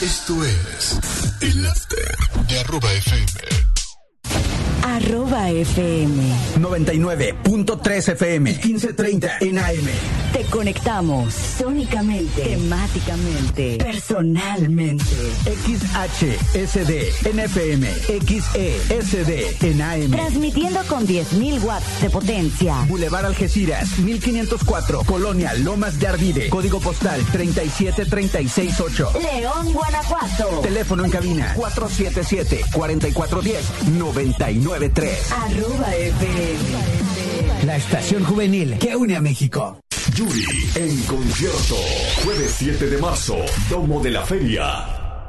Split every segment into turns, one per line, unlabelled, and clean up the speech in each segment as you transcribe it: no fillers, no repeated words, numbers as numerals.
Esto es el After de @FM.
@FM
99.3 FM 1530 en AM.
Te conectamos sónicamente, temáticamente, personalmente.
XHSD en FM, XESD en AM.
Transmitiendo con 10.000 watts de potencia.
Boulevard Algeciras, 1504, Colonia Lomas de Arvide. Código postal 37368.
León, Guanajuato.
Teléfono en cabina 477-4410-993.
@FM.
La estación juvenil que une a México.
Yuri en concierto. Jueves 7 de marzo. Domo de la Feria.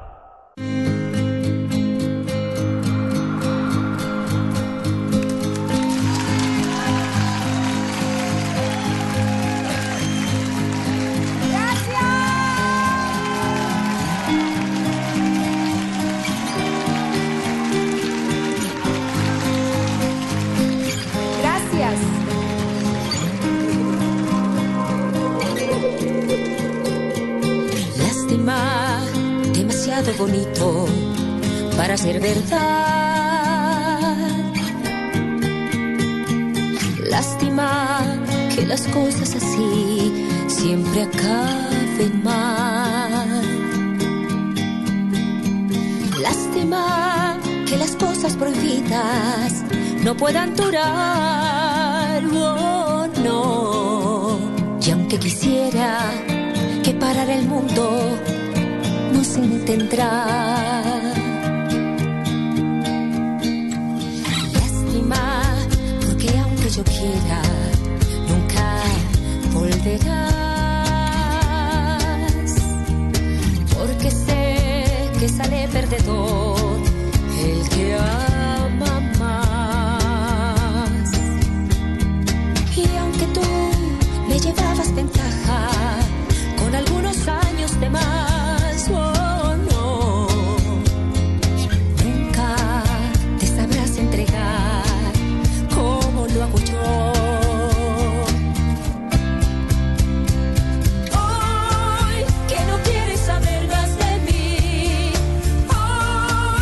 Bonito para ser verdad. Lástima que las cosas así siempre acaben mal. Lástima que las cosas prohibidas no puedan durar. Oh, no. Y aunque quisiera que parara el mundo, no se detendrá. Lástima, porque aunque yo quiera, nunca volverás. Porque sé que sale perdedor el que ama más. Y aunque tú me llevabas ventaja con algunos años de más,
Hoy que no quieres saber más de mí, hoy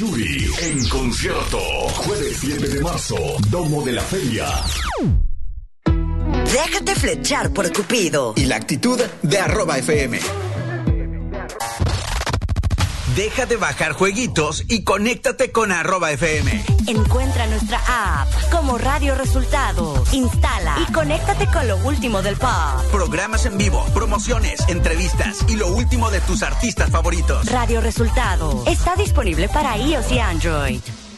Yuri en concierto. Jueves 7 de marzo, Domo de la Feria.
Déjate flechar por Cupido.
Y la actitud de @FM. Deja de bajar jueguitos y conéctate con @FM.
Encuentra nuestra app como Radio Resultados. Instala y conéctate con lo último del pop.
Programas en vivo, promociones, entrevistas y lo último de tus artistas favoritos.
Radio Resultados está disponible para iOS y Android.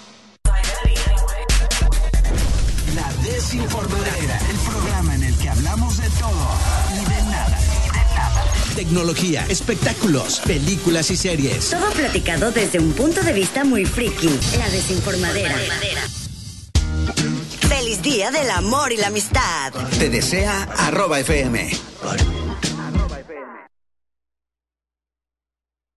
La Desinformadera, el programa en el que hablamos de todo y de nada. Tecnología, espectáculos, películas y series.
Todo platicado desde un punto de vista muy friki. La Desinformadera. Feliz Día del Amor y la Amistad.
Te desea @FM.